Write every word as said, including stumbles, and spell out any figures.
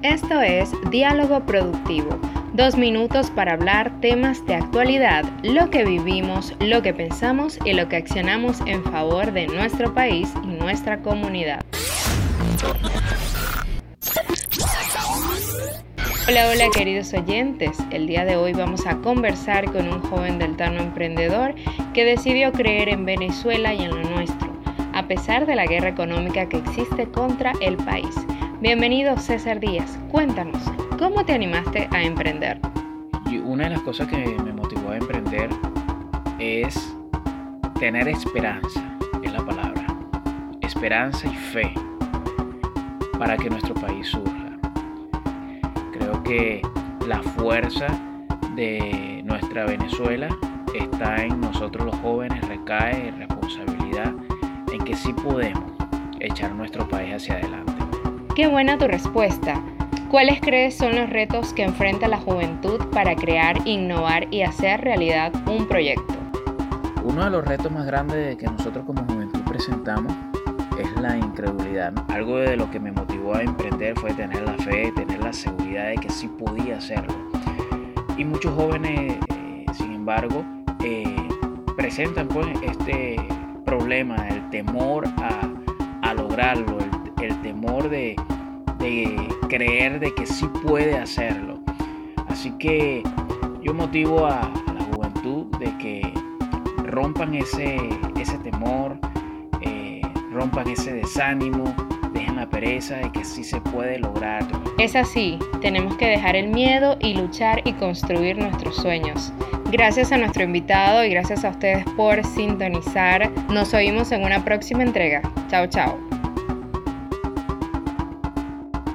Esto es Diálogo Productivo, dos minutos para hablar temas de actualidad, lo que vivimos, lo que pensamos y lo que accionamos en favor de nuestro país y nuestra comunidad. Hola, hola queridos oyentes, el día de hoy vamos a conversar con un joven deltano emprendedor que decidió creer en Venezuela y en lo nuestro, a pesar de la guerra económica que existe contra el país. Bienvenido César Díaz, cuéntanos, ¿cómo te animaste a emprender? Y una de las cosas que me motivó a emprender es tener esperanza, es la palabra, esperanza y fe para que nuestro país surja. Creo que la fuerza de nuestra Venezuela está en nosotros los jóvenes, recae responsabilidad en que sí podemos echar nuestro país hacia adelante. Qué buena tu respuesta. ¿Cuáles crees son los retos que enfrenta la juventud para crear, innovar y hacer realidad un proyecto? Uno de los retos más grandes que nosotros como juventud presentamos es la incredulidad. Algo de lo que me motivó a emprender fue tener la fe, tener la seguridad de que sí podía hacerlo. Y muchos jóvenes, eh, sin embargo, eh, presentan pues este problema, el temor a, a lograrlo, el, el temor de, de creer de que sí puede hacerlo. Así que yo motivo a, a la juventud de que rompan ese, ese temor, eh, rompan ese desánimo, dejen la pereza de que sí se puede lograr. Es así, tenemos que dejar el miedo y luchar y construir nuestros sueños. Gracias a nuestro invitado y gracias a ustedes por sintonizar. Nos oímos en una próxima entrega. Chao, chao.